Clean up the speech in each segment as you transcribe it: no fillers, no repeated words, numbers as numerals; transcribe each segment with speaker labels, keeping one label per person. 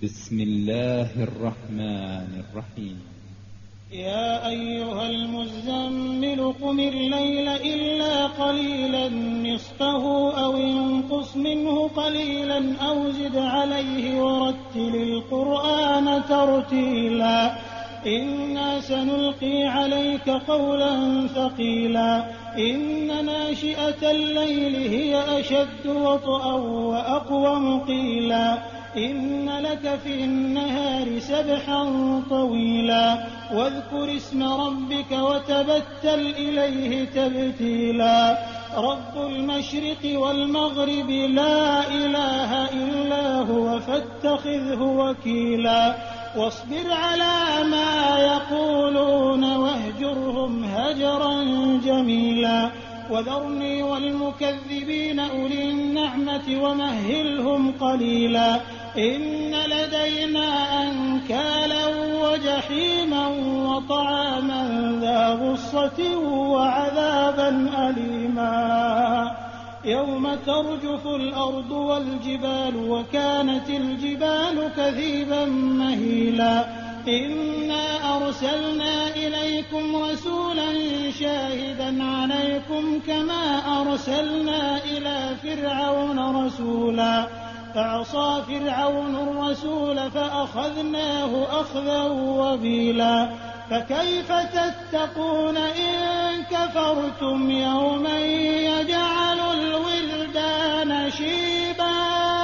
Speaker 1: بسم الله الرحمن الرحيم.
Speaker 2: يا أيها المزمل قم الليل إلا قليلا نصفه أو انقص منه قليلا أو زد عليه ورتل القرآن ترتيلا إنا سنلقي عليك قولا ثقيلا إن ناشئة الليل هي أشد وطئا وأقوم قيلا إن لك في النهار سبحا طويلا واذكر اسم ربك وتبتل إليه تبتيلا رب المشرق والمغرب لا إله إلا هو فاتخذه وكيلا واصبر على ما يقولون واهجرهم هجرا جميلا وذرني والمكذبين أولي النعمة ومهلهم قليلا إن لدينا أنكالا وجحيما وطعاما ذا غصة وعذابا أليما يوم ترجف الأرض والجبال وكانت الجبال كثيبا مهيلا إنا أرسلنا إليكم رسولا شاهدا عليكم كما أرسلنا إلى فرعون رسولا فعصى فرعون الرسول فأخذناه أخذا وبيلا فكيف تتقون إن كفرتم يوما يجعل الولدان شيبا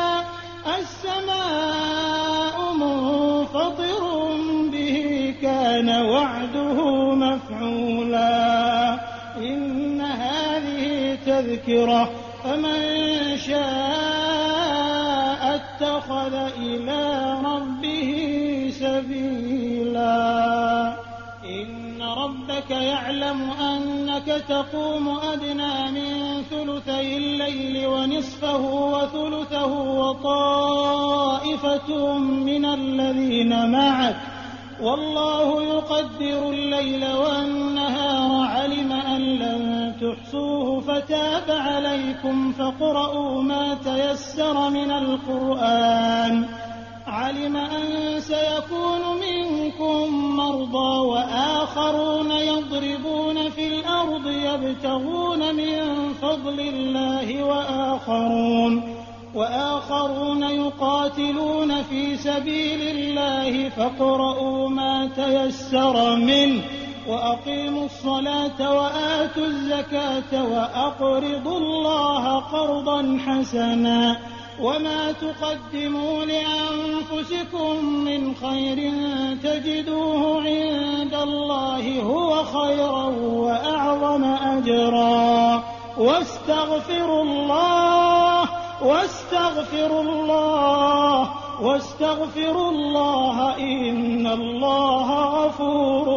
Speaker 2: السماء منفطر به كان وعده مفعولا إن هذه تذكرة فمن شاء اتخذ إلى ربه سبيلا إن ربك يعلم أنك تقوم أدنى من ثلثي الليل ونصفه وثلثه وطائفة من الذين معك والله يقدر الليل والنهار علم أن لن تحصوه فتاب عليكم فاقرؤوا ما تيسر من القرآن علم أن سيكون منكم مرضى وآخرون يضربون في الأرض يبتغون من فضل الله وآخرون يقاتلون في سبيل الله فاقرؤوا ما تيسر منه وأقيموا الصلاة وآتوا الزكاة وأقرضوا الله قرضا حسنا وما تقدموا لأنفسكم من خير تجدوه عند الله هو خيرا وأعظم أجرا واستغفروا الله إن الله غفور